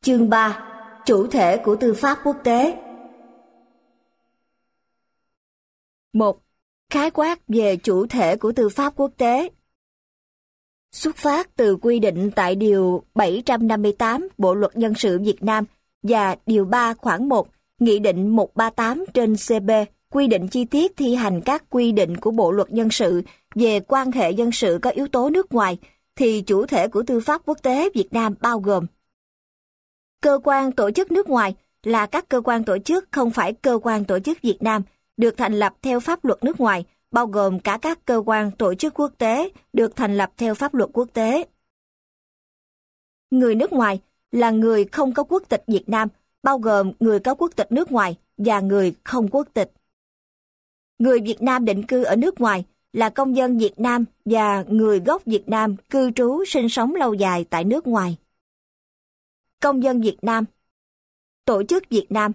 Chương 3. Chủ thể của tư pháp quốc tế. 1. Khái quát về chủ thể của tư pháp quốc tế. Xuất phát từ quy định tại Điều 758 Bộ Luật Dân sự Việt Nam và Điều 3 khoản 1 Nghị định 138/CB quy định chi tiết thi hành các quy định của Bộ Luật Dân sự về quan hệ dân sự có yếu tố nước ngoài, thì chủ thể của tư pháp quốc tế Việt Nam bao gồm: cơ quan tổ chức nước ngoài là các cơ quan tổ chức không phải cơ quan tổ chức Việt Nam, được thành lập theo pháp luật nước ngoài, bao gồm cả các cơ quan tổ chức quốc tế được thành lập theo pháp luật quốc tế. Người nước ngoài là người không có quốc tịch Việt Nam, bao gồm người có quốc tịch nước ngoài và người không quốc tịch. Người Việt Nam định cư ở nước ngoài là công dân Việt Nam và người gốc Việt Nam cư trú sinh sống lâu dài tại nước ngoài. Công dân Việt Nam, tổ chức Việt Nam.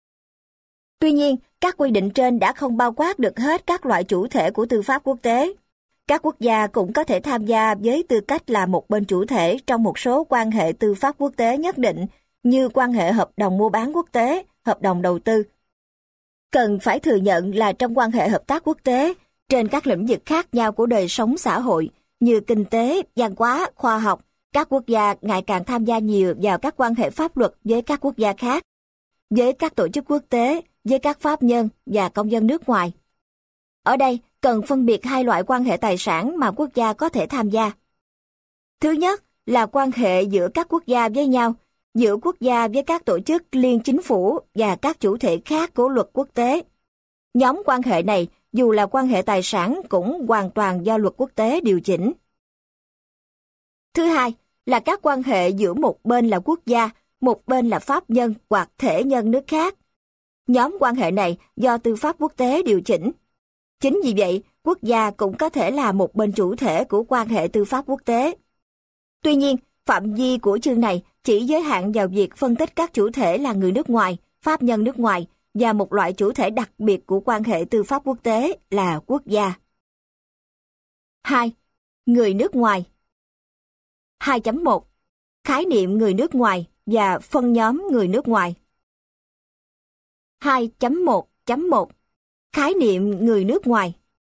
Tuy nhiên, các quy định trên đã không bao quát được hết các loại chủ thể của tư pháp quốc tế. Các quốc gia cũng có thể tham gia với tư cách là một bên chủ thể trong một số quan hệ tư pháp quốc tế nhất định, như quan hệ hợp đồng mua bán quốc tế, hợp đồng đầu tư. Cần phải thừa nhận là trong quan hệ hợp tác quốc tế, trên các lĩnh vực khác nhau của đời sống xã hội, như kinh tế, văn hóa, khoa học, các quốc gia ngày càng tham gia nhiều vào các quan hệ pháp luật với các quốc gia khác, với các tổ chức quốc tế, với các pháp nhân và công dân nước ngoài. Ở đây cần phân biệt hai loại quan hệ tài sản mà quốc gia có thể tham gia. Thứ nhất là quan hệ giữa các quốc gia với nhau, giữa quốc gia với các tổ chức liên chính phủ và các chủ thể khác của luật quốc tế. Nhóm quan hệ này, dù là quan hệ tài sản, cũng hoàn toàn do luật quốc tế điều chỉnh. Thứ hai là các quan hệ giữa một bên là quốc gia, một bên là pháp nhân hoặc thể nhân nước khác. Nhóm quan hệ này do tư pháp quốc tế điều chỉnh. Chính vì vậy, quốc gia cũng có thể là một bên chủ thể của quan hệ tư pháp quốc tế. Tuy nhiên, phạm vi của chương này chỉ giới hạn vào việc phân tích các chủ thể là người nước ngoài, pháp nhân nước ngoài và một loại chủ thể đặc biệt của quan hệ tư pháp quốc tế là quốc gia. 2. Người nước ngoài. 2.1 Khái niệm người nước ngoài và phân nhóm người nước ngoài. 2.1.1 Khái niệm người nước ngoài.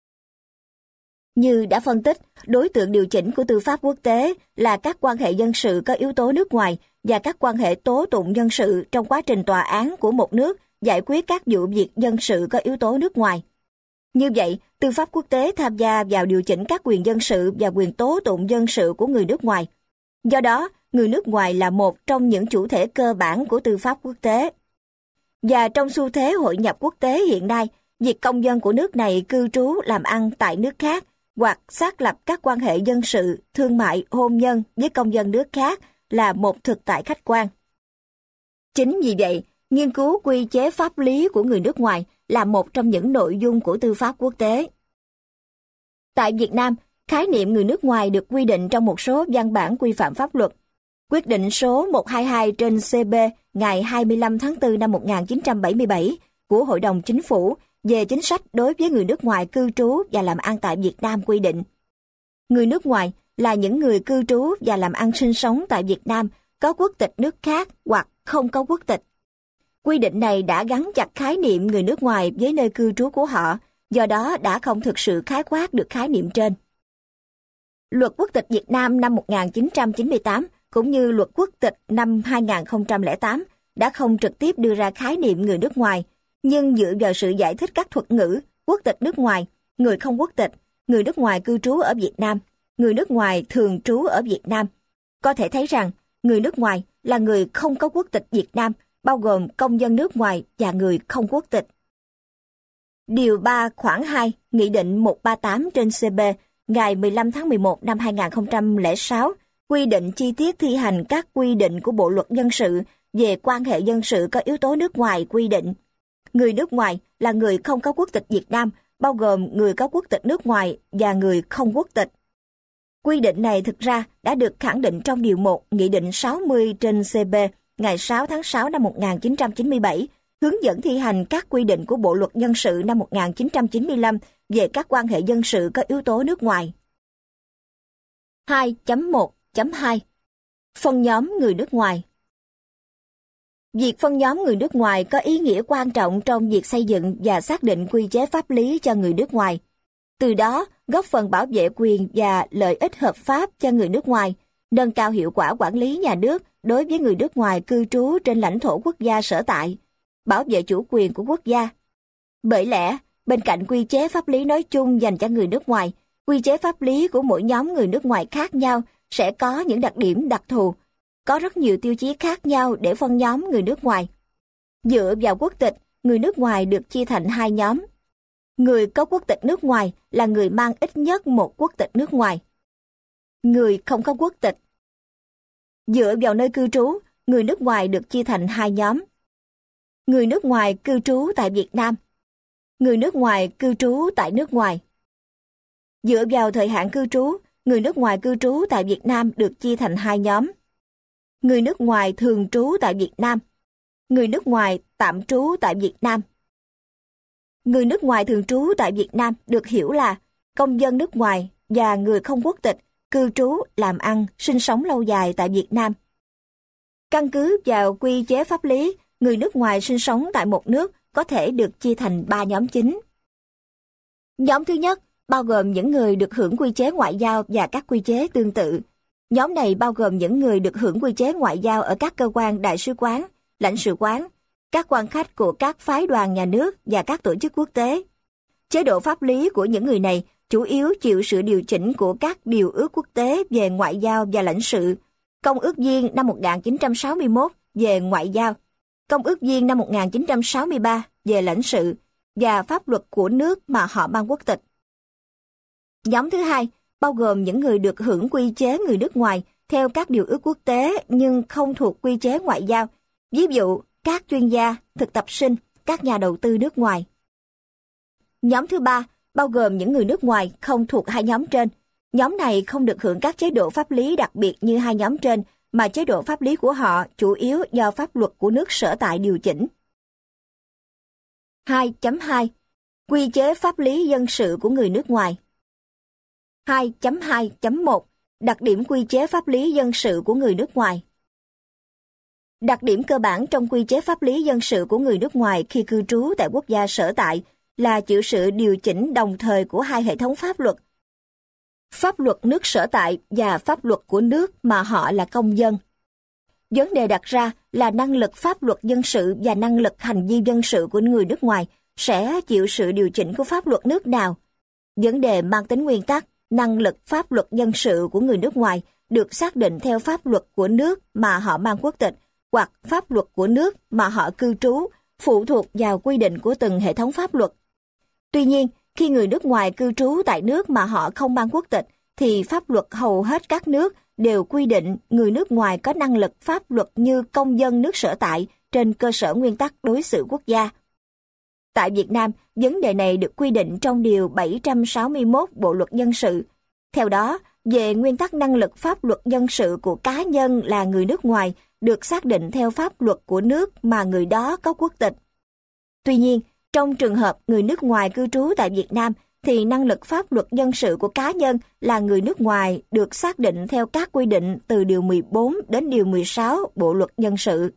Như đã phân tích, đối tượng điều chỉnh của tư pháp quốc tế là các quan hệ dân sự có yếu tố nước ngoài và các quan hệ tố tụng dân sự trong quá trình tòa án của một nước giải quyết các vụ việc dân sự có yếu tố nước ngoài. Như vậy, tư pháp quốc tế tham gia vào điều chỉnh các quyền dân sự và quyền tố tụng dân sự của người nước ngoài. Do đó, người nước ngoài là một trong những chủ thể cơ bản của tư pháp quốc tế. Và trong xu thế hội nhập quốc tế hiện nay, việc công dân của nước này cư trú làm ăn tại nước khác hoặc xác lập các quan hệ dân sự, thương mại, hôn nhân với công dân nước khác là một thực tại khách quan. Chính vì vậy, nghiên cứu quy chế pháp lý của người nước ngoài là một trong những nội dung của tư pháp quốc tế. Tại Việt Nam, khái niệm người nước ngoài được quy định trong một số văn bản quy phạm pháp luật. Quyết định số 122/CB ngày 25 tháng 4 năm 1977 của Hội đồng Chính phủ về chính sách đối với người nước ngoài cư trú và làm ăn tại Việt Nam quy định. Người nước ngoài là những người cư trú và làm ăn sinh sống tại Việt Nam có quốc tịch nước khác hoặc không có quốc tịch. Quy định này đã gắn chặt khái niệm người nước ngoài với nơi cư trú của họ, do đó đã không thực sự khái quát được khái niệm trên. Luật quốc tịch Việt Nam năm 1998 cũng như luật quốc tịch năm 2008 đã không trực tiếp đưa ra khái niệm người nước ngoài, nhưng dựa vào sự giải thích các thuật ngữ quốc tịch nước ngoài, người không quốc tịch, người nước ngoài cư trú ở Việt Nam, người nước ngoài thường trú ở Việt Nam, có thể thấy rằng người nước ngoài là người không có quốc tịch Việt Nam, bao gồm công dân nước ngoài và người không quốc tịch. Điều 3 khoản 2 Nghị định 138/CB ngày 15 tháng 11 năm 2006 quy định chi tiết thi hành các quy định của Bộ Luật Dân sự về quan hệ dân sự có yếu tố nước ngoài quy định. Người nước ngoài là người không có quốc tịch Việt Nam, bao gồm người có quốc tịch nước ngoài và người không quốc tịch. Quy định này thực ra đã được khẳng định trong Điều 1 Nghị định 60/CB ngày 6 tháng 6 năm 1997, hướng dẫn thi hành các quy định của Bộ Luật Dân sự năm 1995 về các quan hệ dân sự có yếu tố nước ngoài. 2.1.2 Phân nhóm người nước ngoài. Việc phân nhóm người nước ngoài có ý nghĩa quan trọng trong việc xây dựng và xác định quy chế pháp lý cho người nước ngoài. Từ đó, góp phần bảo vệ quyền và lợi ích hợp pháp cho người nước ngoài, nâng cao hiệu quả quản lý nhà nước đối với người nước ngoài cư trú trên lãnh thổ quốc gia sở tại, bảo vệ chủ quyền của quốc gia. Bởi lẽ, bên cạnh quy chế pháp lý nói chung dành cho người nước ngoài, quy chế pháp lý của mỗi nhóm người nước ngoài khác nhau sẽ có những đặc điểm đặc thù, có rất nhiều tiêu chí khác nhau để phân nhóm người nước ngoài. Dựa vào quốc tịch, người nước ngoài được chia thành hai nhóm. Người có quốc tịch nước ngoài là người mang ít nhất một quốc tịch nước ngoài. Người không có quốc tịch. Dựa vào nơi cư trú, người nước ngoài được chia thành hai nhóm. Người nước ngoài cư trú tại Việt Nam. Người nước ngoài cư trú tại nước ngoài. Dựa vào thời hạn cư trú, người nước ngoài cư trú tại Việt Nam được chia thành hai nhóm. Người nước ngoài thường trú tại Việt Nam. Người nước ngoài tạm trú tại Việt Nam. Người nước ngoài thường trú tại Việt Nam được hiểu là công dân nước ngoài và người không quốc tịch, cư trú, làm ăn, sinh sống lâu dài tại Việt Nam. Căn cứ vào quy chế pháp lý, người nước ngoài sinh sống tại một nước có thể được chia thành 3 nhóm chính. Nhóm thứ nhất bao gồm những người được hưởng quy chế ngoại giao và các quy chế tương tự. Nhóm này bao gồm những người được hưởng quy chế ngoại giao ở các cơ quan đại sứ quán, lãnh sự quán, các quan khách của các phái đoàn nhà nước và các tổ chức quốc tế. Chế độ pháp lý của những người này chủ yếu chịu sự điều chỉnh của các điều ước quốc tế về ngoại giao và lãnh sự, Công ước Viên năm 1961 về ngoại giao, Công ước Viên năm 1963 về lãnh sự và pháp luật của nước mà họ mang quốc tịch. Nhóm thứ hai bao gồm những người được hưởng quy chế người nước ngoài theo các điều ước quốc tế nhưng không thuộc quy chế ngoại giao, ví dụ các chuyên gia, thực tập sinh, các nhà đầu tư nước ngoài. Nhóm thứ ba bao gồm những người nước ngoài không thuộc hai nhóm trên. Nhóm này không được hưởng các chế độ pháp lý đặc biệt như hai nhóm trên, mà chế độ pháp lý của họ chủ yếu do pháp luật của nước sở tại điều chỉnh. 2.2 Quy chế pháp lý dân sự của người nước ngoài. 2.2.1 Đặc điểm quy chế pháp lý dân sự của người nước ngoài. Đặc điểm cơ bản trong quy chế pháp lý dân sự của người nước ngoài khi cư trú tại quốc gia sở tại là chịu sự điều chỉnh đồng thời của hai hệ thống pháp luật. Pháp luật nước sở tại và pháp luật của nước mà họ là công dân. Vấn đề đặt ra là năng lực pháp luật dân sự và năng lực hành vi dân sự của người nước ngoài sẽ chịu sự điều chỉnh của pháp luật nước nào. Vấn đề mang tính nguyên tắc, năng lực pháp luật dân sự của người nước ngoài được xác định theo pháp luật của nước mà họ mang quốc tịch hoặc pháp luật của nước mà họ cư trú, phụ thuộc vào quy định của từng hệ thống pháp luật. Tuy nhiên, khi người nước ngoài cư trú tại nước mà họ không mang quốc tịch, thì pháp luật hầu hết các nước đều quy định người nước ngoài có năng lực pháp luật như công dân nước sở tại trên cơ sở nguyên tắc đối xử quốc gia. Tại Việt Nam, vấn đề này được quy định trong Điều 761 Bộ Luật Dân sự. Theo đó, về nguyên tắc năng lực pháp luật dân sự của cá nhân là người nước ngoài được xác định theo pháp luật của nước mà người đó có quốc tịch. Tuy nhiên, trong trường hợp người nước ngoài cư trú tại Việt Nam, thì năng lực pháp luật dân sự của cá nhân là người nước ngoài được xác định theo các quy định từ Điều 14 đến Điều 16 Bộ Luật Dân sự.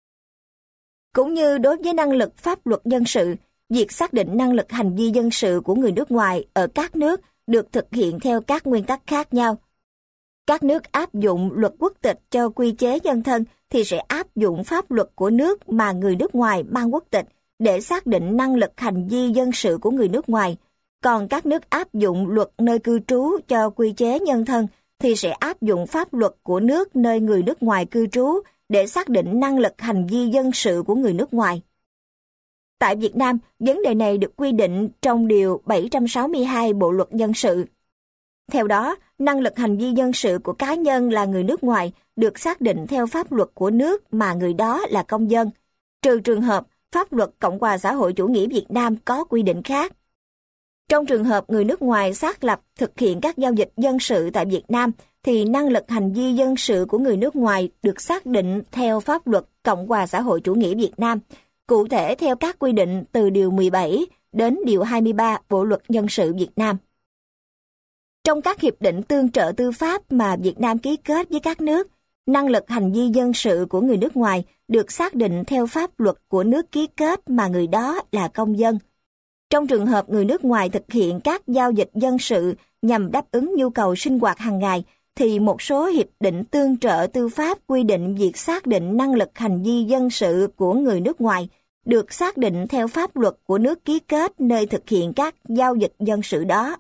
Cũng như đối với năng lực pháp luật dân sự, việc xác định năng lực hành vi dân sự của người nước ngoài ở các nước được thực hiện theo các nguyên tắc khác nhau. Các nước áp dụng luật quốc tịch cho quy chế nhân thân thì sẽ áp dụng pháp luật của nước mà người nước ngoài mang quốc tịch để xác định năng lực hành vi dân sự của người nước ngoài. Còn các nước áp dụng luật nơi cư trú cho quy chế nhân thân thì sẽ áp dụng pháp luật của nước nơi người nước ngoài cư trú để xác định năng lực hành vi dân sự của người nước ngoài. Tại Việt Nam, vấn đề này được quy định trong Điều 762 Bộ Luật Dân sự. Theo đó, năng lực hành vi dân sự của cá nhân là người nước ngoài được xác định theo pháp luật của nước mà người đó là công dân, trừ trường hợp pháp luật Cộng hòa xã hội chủ nghĩa Việt Nam có quy định khác. Trong trường hợp người nước ngoài xác lập thực hiện các giao dịch dân sự tại Việt Nam, thì năng lực hành vi dân sự của người nước ngoài được xác định theo pháp luật Cộng hòa xã hội chủ nghĩa Việt Nam, cụ thể theo các quy định từ Điều 17 đến Điều 23 Bộ Luật Dân sự Việt Nam. Trong các hiệp định tương trợ tư pháp mà Việt Nam ký kết với các nước, năng lực hành vi dân sự của người nước ngoài được xác định theo pháp luật của nước ký kết mà người đó là công dân. Trong trường hợp người nước ngoài thực hiện các giao dịch dân sự nhằm đáp ứng nhu cầu sinh hoạt hàng ngày, thì một số hiệp định tương trợ tư pháp quy định việc xác định năng lực hành vi dân sự của người nước ngoài được xác định theo pháp luật của nước ký kết nơi thực hiện các giao dịch dân sự đó.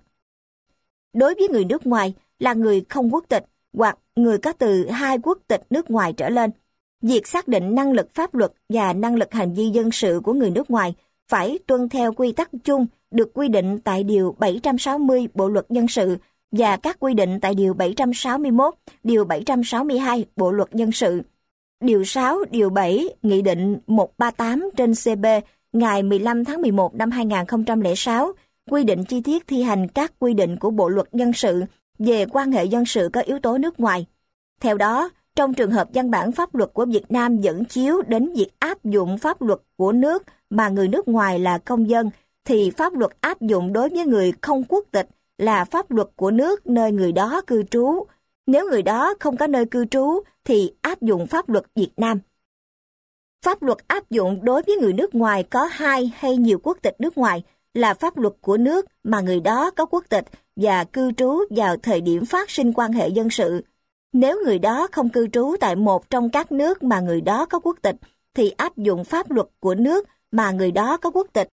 Đối với người nước ngoài là người không quốc tịch hoặc người có từ 2 quốc tịch nước ngoài trở lên, việc xác định năng lực pháp luật và năng lực hành vi dân sự của người nước ngoài phải tuân theo quy tắc chung được quy định tại Điều 760 Bộ Luật Dân sự và các quy định tại Điều 761, Điều 762 Bộ Luật Dân sự. Điều 6, Điều 7, Nghị định 138/CB ngày 15 tháng 11 năm 2006 quy định chi tiết thi hành các quy định của Bộ Luật Dân sự về quan hệ dân sự có yếu tố nước ngoài. Theo đó, trong trường hợp văn bản pháp luật của Việt Nam dẫn chiếu đến việc áp dụng pháp luật của nước mà người nước ngoài là công dân, thì pháp luật áp dụng đối với người không quốc tịch là pháp luật của nước nơi người đó cư trú. Nếu người đó không có nơi cư trú thì áp dụng pháp luật Việt Nam. Pháp luật áp dụng đối với người nước ngoài có 2 hay nhiều quốc tịch nước ngoài là pháp luật của nước mà người đó có quốc tịch và cư trú vào thời điểm phát sinh quan hệ dân sự. Nếu người đó không cư trú tại một trong các nước mà người đó có quốc tịch, thì áp dụng pháp luật của nước mà người đó có quốc tịch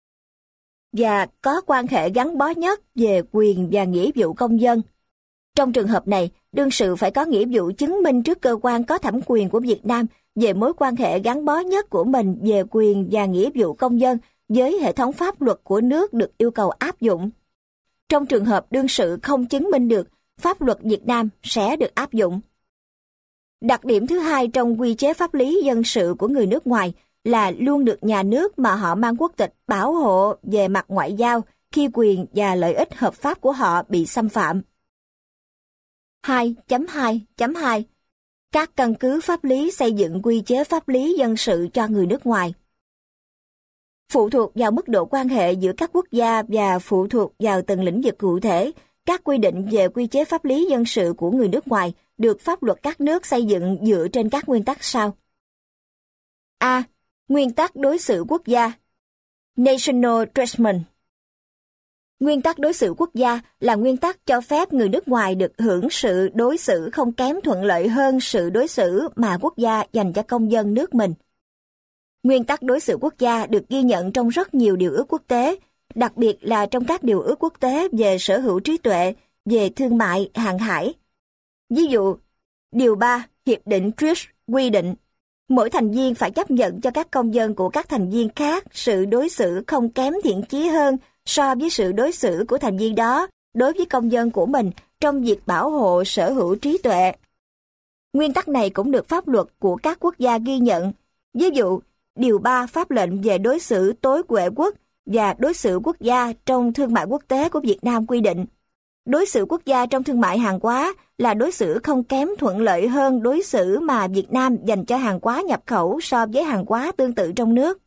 và có quan hệ gắn bó nhất về quyền và nghĩa vụ công dân. Trong trường hợp này, đương sự phải có nghĩa vụ chứng minh trước cơ quan có thẩm quyền của Việt Nam về mối quan hệ gắn bó nhất của mình về quyền và nghĩa vụ công dân với hệ thống pháp luật của nước được yêu cầu áp dụng. Trong trường hợp đương sự không chứng minh được, pháp luật Việt Nam sẽ được áp dụng. Đặc điểm thứ hai trong quy chế pháp lý dân sự của người nước ngoài là luôn được nhà nước mà họ mang quốc tịch bảo hộ về mặt ngoại giao khi quyền và lợi ích hợp pháp của họ bị xâm phạm. 2.2.2 Các căn cứ pháp lý xây dựng quy chế pháp lý dân sự cho người nước ngoài. Phụ thuộc vào mức độ quan hệ giữa các quốc gia và phụ thuộc vào từng lĩnh vực cụ thể, các quy định về quy chế pháp lý dân sự của người nước ngoài được pháp luật các nước xây dựng dựa trên các nguyên tắc sau. A. Nguyên tắc đối xử quốc gia. National Treatment. Nguyên tắc đối xử quốc gia là nguyên tắc cho phép người nước ngoài được hưởng sự đối xử không kém thuận lợi hơn sự đối xử mà quốc gia dành cho công dân nước mình. Nguyên tắc đối xử quốc gia được ghi nhận trong rất nhiều điều ước quốc tế, đặc biệt là trong các điều ước quốc tế về sở hữu trí tuệ, về thương mại, hàng hải. Ví dụ, Điều 3 Hiệp định TRIPS quy định, mỗi thành viên phải chấp nhận cho các công dân của các thành viên khác sự đối xử không kém thiện chí hơn so với sự đối xử của thành viên đó đối với công dân của mình trong việc bảo hộ sở hữu trí tuệ. Nguyên tắc này cũng được pháp luật của các quốc gia ghi nhận. Ví dụ, Điều 3 pháp lệnh về đối xử tối huệ quốc và đối xử quốc gia trong thương mại quốc tế của Việt Nam quy định, đối xử quốc gia trong thương mại hàng hóa là đối xử không kém thuận lợi hơn đối xử mà Việt Nam dành cho hàng hóa nhập khẩu so với hàng hóa tương tự trong nước.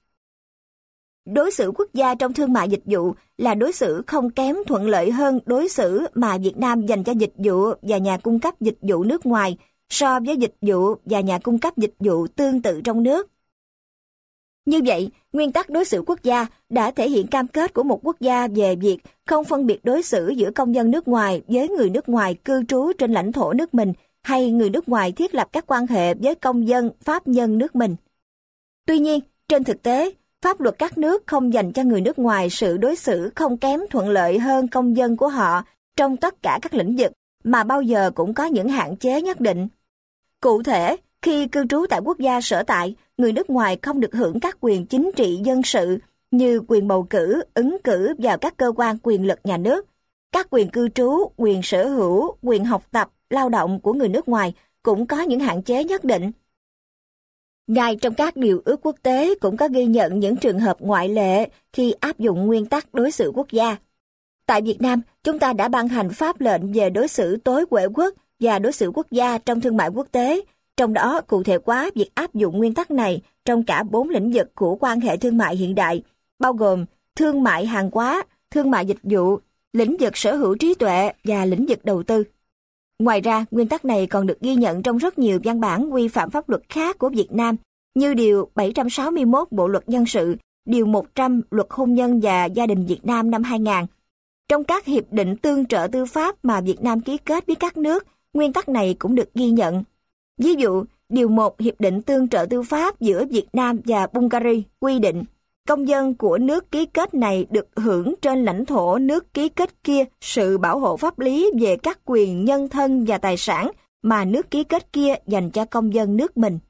Đối xử quốc gia trong thương mại dịch vụ là đối xử không kém thuận lợi hơn đối xử mà Việt Nam dành cho dịch vụ và nhà cung cấp dịch vụ nước ngoài so với dịch vụ và nhà cung cấp dịch vụ tương tự trong nước. Như vậy, nguyên tắc đối xử quốc gia đã thể hiện cam kết của một quốc gia về việc không phân biệt đối xử giữa công dân nước ngoài với người nước ngoài cư trú trên lãnh thổ nước mình hay người nước ngoài thiết lập các quan hệ với công dân pháp nhân nước mình. Tuy nhiên, trên thực tế, pháp luật các nước không dành cho người nước ngoài sự đối xử không kém thuận lợi hơn công dân của họ trong tất cả các lĩnh vực, mà bao giờ cũng có những hạn chế nhất định. Cụ thể, khi cư trú tại quốc gia sở tại, người nước ngoài không được hưởng các quyền chính trị dân sự như quyền bầu cử, ứng cử vào các cơ quan quyền lực nhà nước. Các quyền cư trú, quyền sở hữu, quyền học tập, lao động của người nước ngoài cũng có những hạn chế nhất định. Ngay trong các điều ước quốc tế cũng có ghi nhận những trường hợp ngoại lệ khi áp dụng nguyên tắc đối xử quốc gia. Tại Việt Nam, chúng ta đã ban hành pháp lệnh về đối xử tối huệ quốc và đối xử quốc gia trong thương mại quốc tế, trong đó cụ thể hóa việc áp dụng nguyên tắc này trong cả 4 lĩnh vực của quan hệ thương mại hiện đại, bao gồm thương mại hàng hóa, thương mại dịch vụ, lĩnh vực sở hữu trí tuệ và lĩnh vực đầu tư. Ngoài ra, nguyên tắc này còn được ghi nhận trong rất nhiều văn bản quy phạm pháp luật khác của Việt Nam, như Điều 761 Bộ Luật Dân sự, Điều 100 Luật Hôn nhân và Gia đình Việt Nam năm 2000. Trong các hiệp định tương trợ tư pháp mà Việt Nam ký kết với các nước, nguyên tắc này cũng được ghi nhận. Ví dụ, Điều 1 Hiệp định tương trợ tư pháp giữa Việt Nam và Bulgaria quy định công dân của nước ký kết này được hưởng trên lãnh thổ nước ký kết kia sự bảo hộ pháp lý về các quyền nhân thân và tài sản mà nước ký kết kia dành cho công dân nước mình.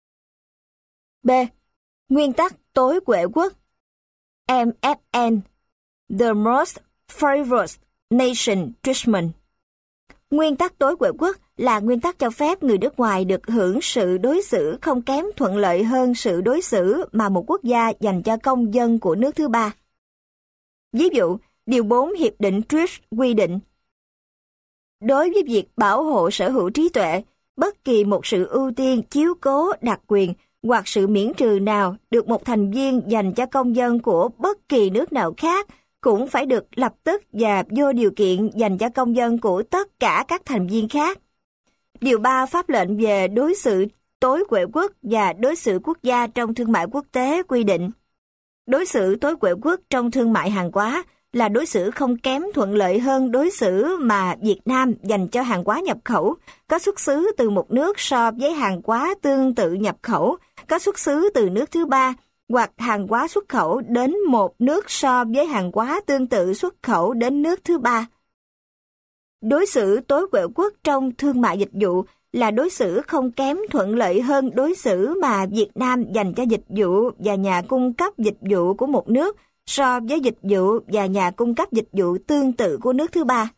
B. Nguyên tắc tối huệ quốc MFN The Most Favored Nation Treatment. Nguyên tắc tối huệ quốc là nguyên tắc cho phép người nước ngoài được hưởng sự đối xử không kém thuận lợi hơn sự đối xử mà một quốc gia dành cho công dân của nước thứ ba. Ví dụ, Điều 4 Hiệp định TRIPS quy định đối với việc bảo hộ sở hữu trí tuệ, bất kỳ một sự ưu tiên, chiếu cố, đặc quyền hoặc sự miễn trừ nào được một thành viên dành cho công dân của bất kỳ nước nào khác cũng phải được lập tức và vô điều kiện dành cho công dân của tất cả các thành viên khác. Điều 3 Pháp lệnh về đối xử tối huệ quốc và đối xử quốc gia trong thương mại quốc tế quy định đối xử tối huệ quốc trong thương mại hàng hóa là đối xử không kém thuận lợi hơn đối xử mà Việt Nam dành cho hàng hóa nhập khẩu có xuất xứ từ một nước so với hàng hóa tương tự nhập khẩu có xuất xứ từ nước thứ ba, hoặc hàng hóa xuất khẩu đến một nước so với hàng hóa tương tự xuất khẩu đến nước thứ ba. Đối xử tối huệ quốc trong thương mại dịch vụ là đối xử không kém thuận lợi hơn đối xử mà Việt Nam dành cho dịch vụ và nhà cung cấp dịch vụ của một nước so với dịch vụ và nhà cung cấp dịch vụ tương tự của nước thứ ba.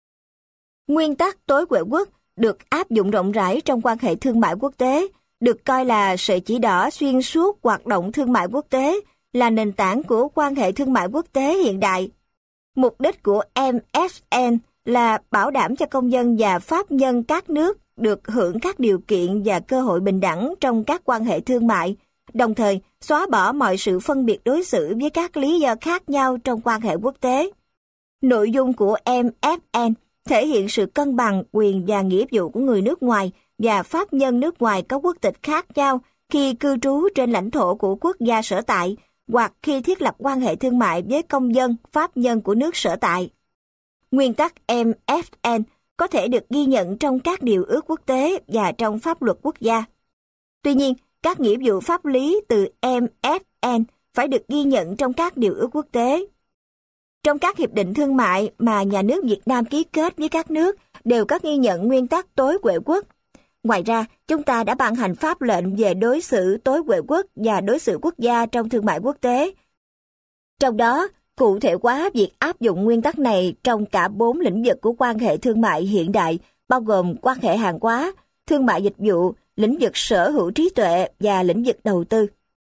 Nguyên tắc tối huệ quốc được áp dụng rộng rãi trong quan hệ thương mại quốc tế, được coi là sợi chỉ đỏ xuyên suốt hoạt động thương mại quốc tế, là nền tảng của quan hệ thương mại quốc tế hiện đại. Mục đích của MFN là bảo đảm cho công dân và pháp nhân các nước được hưởng các điều kiện và cơ hội bình đẳng trong các quan hệ thương mại, đồng thời xóa bỏ mọi sự phân biệt đối xử với các lý do khác nhau trong quan hệ quốc tế. Nội dung của MFN thể hiện sự cân bằng quyền và nghĩa vụ của người nước ngoài và pháp nhân nước ngoài có quốc tịch khác nhau khi cư trú trên lãnh thổ của quốc gia sở tại hoặc khi thiết lập quan hệ thương mại với công dân, pháp nhân của nước sở tại. Nguyên tắc MFN có thể được ghi nhận trong các điều ước quốc tế và trong pháp luật quốc gia. Tuy nhiên, các nghĩa vụ pháp lý từ MFN phải được ghi nhận trong các điều ước quốc tế. Trong các hiệp định thương mại mà nhà nước Việt Nam ký kết với các nước đều có ghi nhận nguyên tắc tối huệ quốc. Ngoài ra, chúng ta đã ban hành pháp lệnh về đối xử tối huệ quốc và đối xử quốc gia trong thương mại quốc tế. Trong đó, cụ thể hóa việc áp dụng nguyên tắc này trong cả 4 lĩnh vực của quan hệ thương mại hiện đại, bao gồm quan hệ hàng hóa, thương mại dịch vụ, lĩnh vực sở hữu trí tuệ và lĩnh vực đầu tư.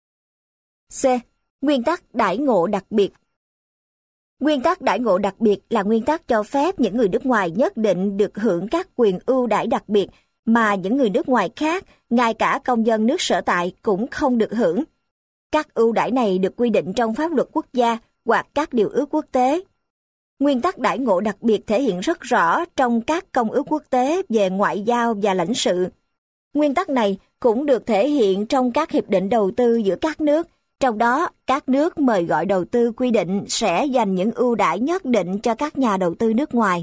C. Nguyên tắc đãi ngộ đặc biệt. Nguyên tắc đãi ngộ đặc biệt là nguyên tắc cho phép những người nước ngoài nhất định được hưởng các quyền ưu đãi đặc biệt mà những người nước ngoài khác, ngay cả công dân nước sở tại cũng không được hưởng. Các ưu đãi này được quy định trong pháp luật quốc gia hoặc các điều ước quốc tế. Nguyên tắc đãi ngộ đặc biệt thể hiện rất rõ trong các công ước quốc tế về ngoại giao và lãnh sự. Nguyên tắc này cũng được thể hiện trong các hiệp định đầu tư giữa các nước, trong đó các nước mời gọi đầu tư quy định sẽ dành những ưu đãi nhất định cho các nhà đầu tư nước ngoài.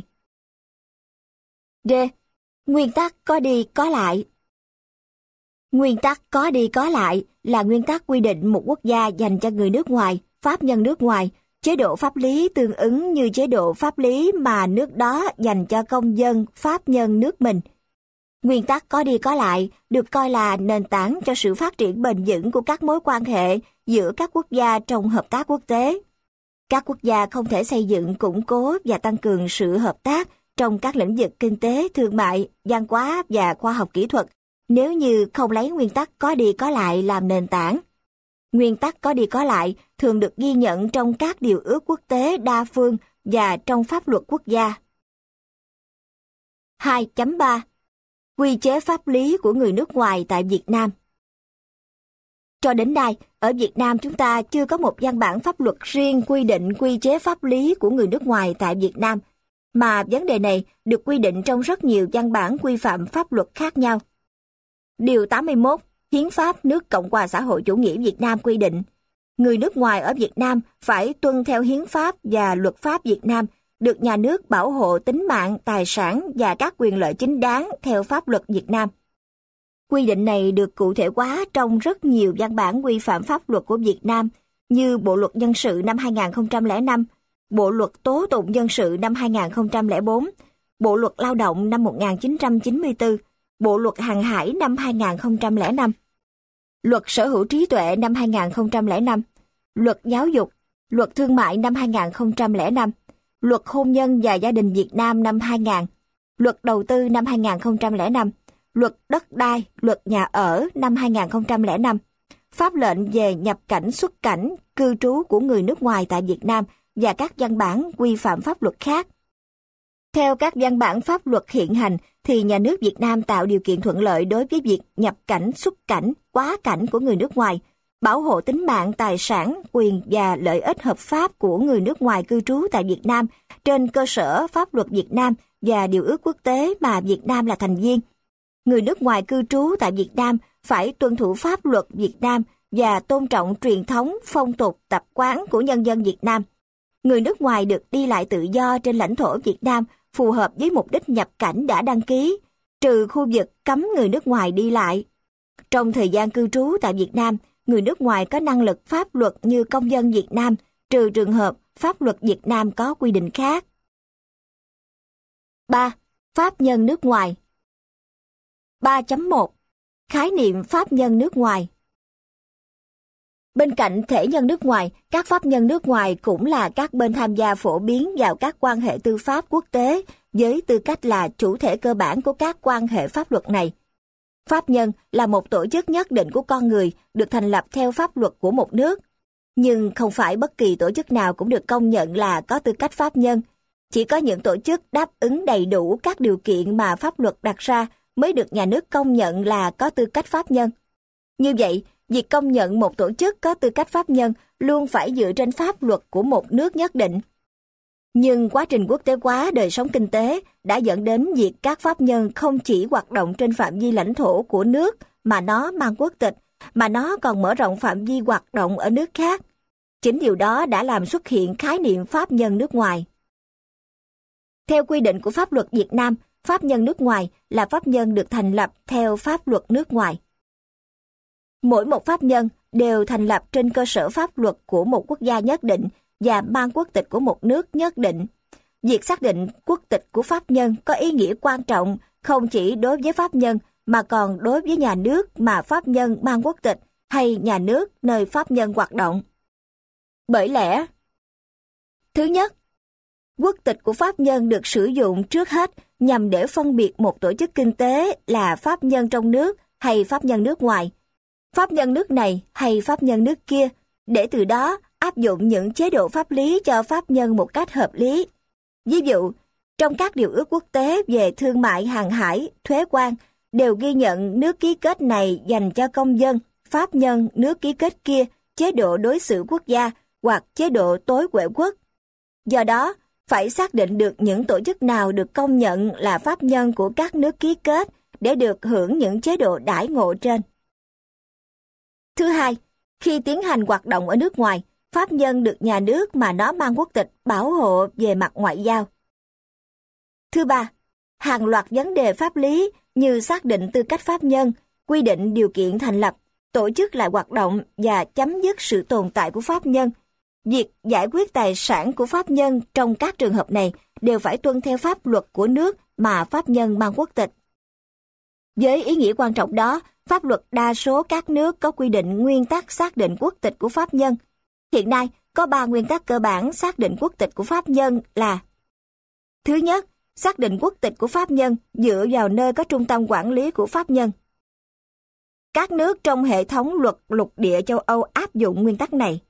D. Nguyên tắc có đi có lại. Nguyên tắc có đi có lại là nguyên tắc quy định một quốc gia dành cho người nước ngoài, pháp nhân nước ngoài, chế độ pháp lý tương ứng như chế độ pháp lý mà nước đó dành cho công dân, pháp nhân nước mình. Nguyên tắc có đi có lại được coi là nền tảng cho sự phát triển bền vững của các mối quan hệ giữa các quốc gia trong hợp tác quốc tế. Các quốc gia không thể xây dựng, củng cố và tăng cường sự hợp tác trong các lĩnh vực kinh tế, thương mại, văn hóa và khoa học kỹ thuật nếu như không lấy nguyên tắc có đi có lại làm nền tảng. Nguyên tắc có đi có lại thường được ghi nhận trong các điều ước quốc tế đa phương và trong pháp luật quốc gia. 2.3 Quy chế pháp lý của người nước ngoài tại Việt Nam. Cho đến nay, ở Việt Nam chúng ta chưa có một văn bản pháp luật riêng quy định quy chế pháp lý của người nước ngoài tại Việt Nam. mà vấn đề này được quy định trong rất nhiều văn bản quy phạm pháp luật khác nhau. Điều 81 Hiến pháp nước Cộng hòa xã hội chủ nghĩa Việt Nam quy định, người nước ngoài ở Việt Nam phải tuân theo hiến pháp và luật pháp Việt Nam, được nhà nước bảo hộ tính mạng, tài sản và các quyền lợi chính đáng theo pháp luật Việt Nam. Quy định này được cụ thể hóa trong rất nhiều văn bản quy phạm pháp luật của Việt Nam như Bộ luật dân sự năm 2005, Bộ luật tố tụng dân sự năm 2004, Bộ luật lao động năm 1994, Bộ luật hàng hải năm 2005, Luật sở hữu trí tuệ năm 2005, Luật giáo dục, Luật thương mại năm 2005, Luật hôn nhân và gia đình Việt Nam năm 2000, Luật đầu tư năm 2005, Luật đất đai, Luật nhà ở năm 2005, pháp lệnh về nhập cảnh xuất cảnh, cư trú của người nước ngoài tại Việt Nam và các văn bản quy phạm pháp luật khác. Theo các văn bản pháp luật hiện hành, thì nhà nước Việt Nam tạo điều kiện thuận lợi đối với việc nhập cảnh, xuất cảnh, quá cảnh của người nước ngoài, bảo hộ tính mạng, tài sản, quyền và lợi ích hợp pháp của người nước ngoài cư trú tại Việt Nam trên cơ sở pháp luật Việt Nam và điều ước quốc tế mà Việt Nam là thành viên. Người nước ngoài cư trú tại Việt Nam phải tuân thủ pháp luật Việt Nam và tôn trọng truyền thống, phong tục, tập quán của nhân dân Việt Nam. Người nước ngoài được đi lại tự do trên lãnh thổ Việt Nam phù hợp với mục đích nhập cảnh đã đăng ký, trừ khu vực cấm người nước ngoài đi lại. Trong thời gian cư trú tại Việt Nam, người nước ngoài có năng lực pháp luật như công dân Việt Nam, trừ trường hợp pháp luật Việt Nam có quy định khác. 3. Pháp nhân nước ngoài. 3.1 Khái niệm pháp nhân nước ngoài. Bên cạnh thể nhân nước ngoài, các pháp nhân nước ngoài cũng là các bên tham gia phổ biến vào các quan hệ tư pháp quốc tế với tư cách là chủ thể cơ bản của các quan hệ pháp luật này. Pháp nhân là một tổ chức nhất định của con người được thành lập theo pháp luật của một nước. Nhưng không phải bất kỳ tổ chức nào cũng được công nhận là có tư cách pháp nhân. Chỉ có những tổ chức đáp ứng đầy đủ các điều kiện mà pháp luật đặt ra mới được nhà nước công nhận là có tư cách pháp nhân. Như vậy, việc công nhận một tổ chức có tư cách pháp nhân luôn phải dựa trên pháp luật của một nước nhất định. Nhưng quá trình quốc tế hóa đời sống kinh tế đã dẫn đến việc các pháp nhân không chỉ hoạt động trên phạm vi lãnh thổ của nước mà nó mang quốc tịch, mà nó còn mở rộng phạm vi hoạt động ở nước khác. Chính điều đó đã làm xuất hiện khái niệm pháp nhân nước ngoài. Theo quy định của pháp luật Việt Nam, pháp nhân nước ngoài là pháp nhân được thành lập theo pháp luật nước ngoài. Mỗi một pháp nhân đều thành lập trên cơ sở pháp luật của một quốc gia nhất định và mang quốc tịch của một nước nhất định. Việc xác định quốc tịch của pháp nhân có ý nghĩa quan trọng không chỉ đối với pháp nhân mà còn đối với nhà nước mà pháp nhân mang quốc tịch hay nhà nước nơi pháp nhân hoạt động. Bởi lẽ, thứ nhất, quốc tịch của pháp nhân được sử dụng trước hết nhằm để phân biệt một tổ chức kinh tế là pháp nhân trong nước hay pháp nhân nước ngoài, pháp nhân nước này hay pháp nhân nước kia, để từ đó áp dụng những chế độ pháp lý cho pháp nhân một cách hợp lý. Ví dụ, trong các điều ước quốc tế về thương mại hàng hải, thuế quan, đều ghi nhận nước ký kết này dành cho công dân, pháp nhân nước ký kết kia, chế độ đối xử quốc gia hoặc chế độ tối huệ quốc. Do đó, phải xác định được những tổ chức nào được công nhận là pháp nhân của các nước ký kết để được hưởng những chế độ đãi ngộ trên. Thứ hai, khi tiến hành hoạt động ở nước ngoài, pháp nhân được nhà nước mà nó mang quốc tịch bảo hộ về mặt ngoại giao. Thứ ba, hàng loạt vấn đề pháp lý như xác định tư cách pháp nhân, quy định điều kiện thành lập, tổ chức lại hoạt động và chấm dứt sự tồn tại của pháp nhân. Việc giải quyết tài sản của pháp nhân trong các trường hợp này đều phải tuân theo pháp luật của nước mà pháp nhân mang quốc tịch. Với ý nghĩa quan trọng đó, pháp luật đa số các nước có quy định nguyên tắc xác định quốc tịch của pháp nhân. Hiện nay, có 3 nguyên tắc cơ bản xác định quốc tịch của pháp nhân là: Thứ nhất, xác định quốc tịch của pháp nhân dựa vào nơi có trung tâm quản lý của pháp nhân. Các nước trong hệ thống luật lục địa châu Âu áp dụng nguyên tắc này.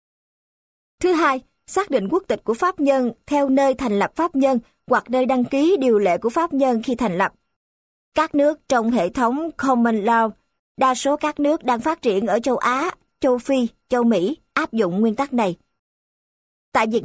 Thứ hai, xác định quốc tịch của pháp nhân theo nơi thành lập pháp nhân hoặc nơi đăng ký điều lệ của pháp nhân khi thành lập. Các nước trong hệ thống Common Law, đa số các nước đang phát triển ở châu Á, châu Phi, châu Mỹ áp dụng nguyên tắc này. Tại Việt Nam,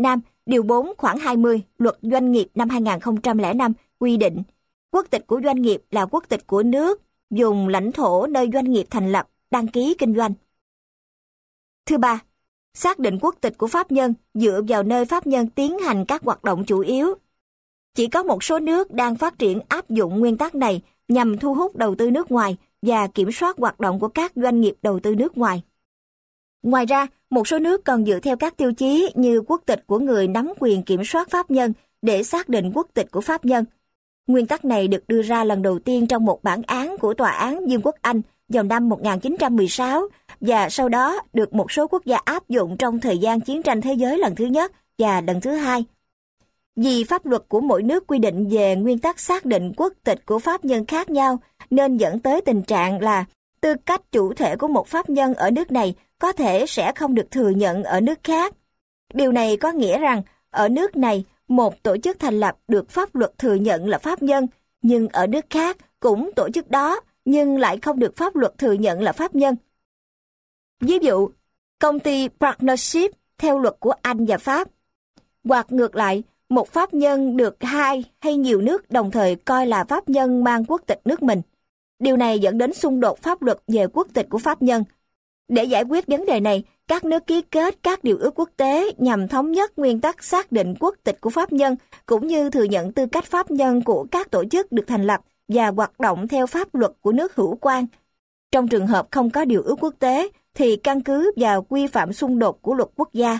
Điều 4 khoản 20 Luật Doanh nghiệp năm 2005 quy định, quốc tịch của doanh nghiệp là quốc tịch của nước, vùng lãnh thổ nơi doanh nghiệp thành lập, đăng ký kinh doanh. Thứ ba, xác định quốc tịch của pháp nhân dựa vào nơi pháp nhân tiến hành các hoạt động chủ yếu. Chỉ có một số nước đang phát triển áp dụng nguyên tắc này nhằm thu hút đầu tư nước ngoài và kiểm soát hoạt động của các doanh nghiệp đầu tư nước ngoài. Ngoài ra, một số nước còn dựa theo các tiêu chí như quốc tịch của người nắm quyền kiểm soát pháp nhân để xác định quốc tịch của pháp nhân. Nguyên tắc này được đưa ra lần đầu tiên trong một bản án của Tòa án Vương quốc Anh vào năm 1916 và sau đó được một số quốc gia áp dụng trong thời gian chiến tranh thế giới lần thứ nhất và lần thứ hai. Vì pháp luật của mỗi nước quy định về nguyên tắc xác định quốc tịch của pháp nhân khác nhau nên dẫn tới tình trạng là tư cách chủ thể của một pháp nhân ở nước này có thể sẽ không được thừa nhận ở nước khác. Điều này có nghĩa rằng ở nước này một tổ chức thành lập được pháp luật thừa nhận là pháp nhân, nhưng ở nước khác cũng tổ chức đó nhưng lại không được pháp luật thừa nhận là pháp nhân. Ví dụ, công ty partnership theo luật của Anh và Pháp. Hoặc ngược lại, một pháp nhân được hai hay nhiều nước đồng thời coi là pháp nhân mang quốc tịch nước mình. Điều này dẫn đến xung đột pháp luật về quốc tịch của pháp nhân. Để giải quyết vấn đề này, các nước ký kết các điều ước quốc tế nhằm thống nhất nguyên tắc xác định quốc tịch của pháp nhân cũng như thừa nhận tư cách pháp nhân của các tổ chức được thành lập và hoạt động theo pháp luật của nước hữu quan. Trong trường hợp không có điều ước quốc tế thì căn cứ vào quy phạm xung đột của luật quốc gia.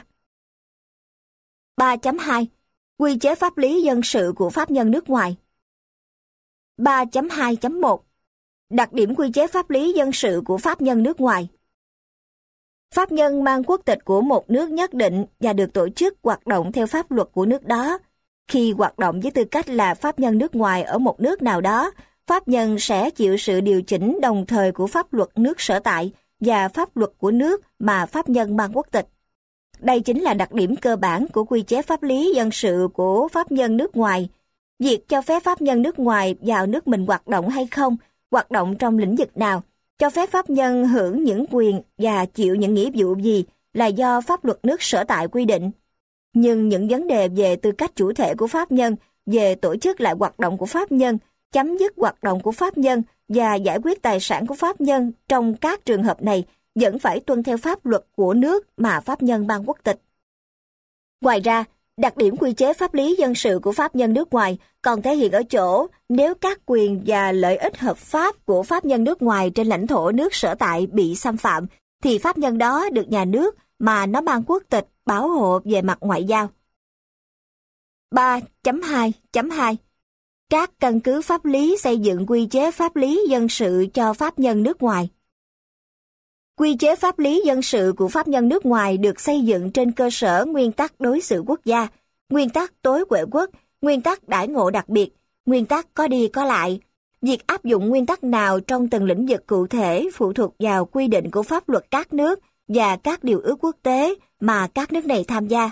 3.2 Quy chế pháp lý dân sự của pháp nhân nước ngoài. 3.2.1 Đặc điểm quy chế pháp lý dân sự của pháp nhân nước ngoài. Pháp nhân mang quốc tịch của một nước nhất định và được tổ chức hoạt động theo pháp luật của nước đó. Khi hoạt động với tư cách là pháp nhân nước ngoài ở một nước nào đó, pháp nhân sẽ chịu sự điều chỉnh đồng thời của pháp luật nước sở tại và pháp luật của nước mà pháp nhân mang quốc tịch. Đây chính là đặc điểm cơ bản của quy chế pháp lý dân sự của pháp nhân nước ngoài. Việc cho phép pháp nhân nước ngoài vào nước mình hoạt động hay không, hoạt động trong lĩnh vực nào, cho phép pháp nhân hưởng những quyền và chịu những nghĩa vụ gì là do pháp luật nước sở tại quy định. Nhưng những vấn đề về tư cách chủ thể của pháp nhân, về tổ chức lại hoạt động của pháp nhân, chấm dứt hoạt động của pháp nhân và giải quyết tài sản của pháp nhân trong các trường hợp này vẫn phải tuân theo pháp luật của nước mà pháp nhân mang quốc tịch. Ngoài ra, đặc điểm quy chế pháp lý dân sự của pháp nhân nước ngoài còn thể hiện ở chỗ nếu các quyền và lợi ích hợp pháp của pháp nhân nước ngoài trên lãnh thổ nước sở tại bị xâm phạm, thì pháp nhân đó được nhà nước mà nó mang quốc tịch bảo hộ về mặt ngoại giao. 3.2.2 Các căn cứ pháp lý xây dựng quy chế pháp lý dân sự cho pháp nhân nước ngoài. Quy chế pháp lý dân sự của pháp nhân nước ngoài được xây dựng trên cơ sở nguyên tắc đối xử quốc gia, nguyên tắc tối huệ quốc, nguyên tắc đãi ngộ đặc biệt, nguyên tắc có đi có lại. Việc áp dụng nguyên tắc nào trong từng lĩnh vực cụ thể phụ thuộc vào quy định của pháp luật các nước và các điều ước quốc tế mà các nước này tham gia.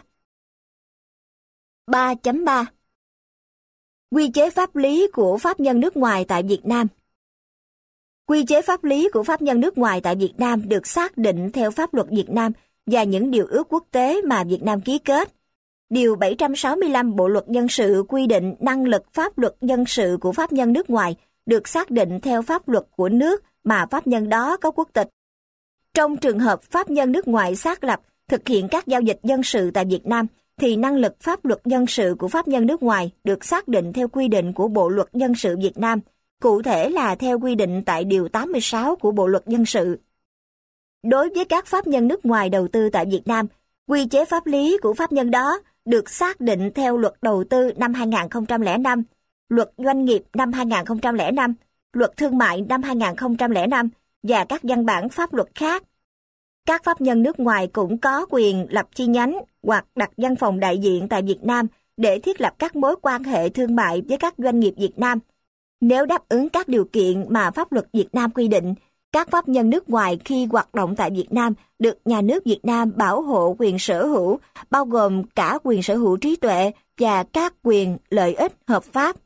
3.3 Quy chế pháp lý của pháp nhân nước ngoài tại Việt Nam. Quy chế pháp lý của pháp nhân nước ngoài tại Việt Nam được xác định theo pháp luật Việt Nam và những điều ước quốc tế mà Việt Nam ký kết. Điều 765 Bộ luật dân sự quy định năng lực pháp luật dân sự của pháp nhân nước ngoài được xác định theo pháp luật của nước mà pháp nhân đó có quốc tịch. Trong trường hợp pháp nhân nước ngoài xác lập thực hiện các giao dịch dân sự tại Việt Nam, thì năng lực pháp luật dân sự của pháp nhân nước ngoài được xác định theo quy định của Bộ luật dân sự Việt Nam, cụ thể là theo quy định tại Điều 86 của Bộ luật dân sự. Đối với các pháp nhân nước ngoài đầu tư tại Việt Nam, quy chế pháp lý của pháp nhân đó được xác định theo Luật Đầu tư năm 2005, Luật Doanh nghiệp năm 2005, Luật Thương mại năm 2005 và các văn bản pháp luật khác. Các pháp nhân nước ngoài cũng có quyền lập chi nhánh hoặc đặt văn phòng đại diện tại Việt Nam để thiết lập các mối quan hệ thương mại với các doanh nghiệp Việt Nam. Nếu đáp ứng các điều kiện mà pháp luật Việt Nam quy định, các pháp nhân nước ngoài khi hoạt động tại Việt Nam được nhà nước Việt Nam bảo hộ quyền sở hữu, bao gồm cả quyền sở hữu trí tuệ và các quyền lợi ích hợp pháp.